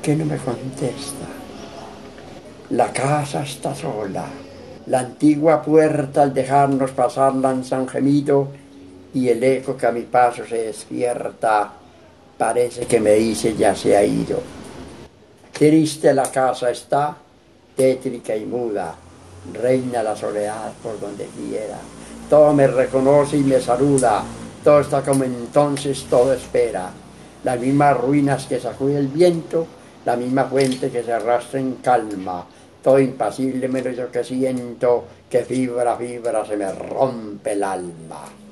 qué no me contesta? La casa está sola. La antigua puerta al dejarnos pasar lanza un gemido y el eco que a mi paso se despierta parece que me dice ya se ha ido. Triste la casa está, tétrica y muda, reina la soledad por donde quiera. Todo me reconoce y me saluda, todo está como entonces, todo espera. Las mismas ruinas que sacude el viento, la misma fuente que se arrastra en calma, todo impasible menos yo que siento que fibra a fibra se me rompe el alma.